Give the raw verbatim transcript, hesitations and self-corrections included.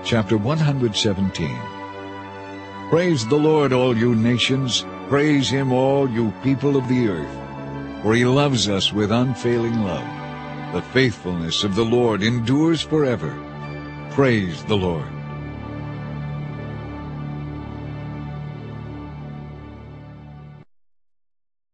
chapter one hundred seventeen. Praise the Lord, all you nations. Praise him, all you people of the earth. For he loves us with unfailing love. The faithfulness of the Lord endures forever. Praise the Lord.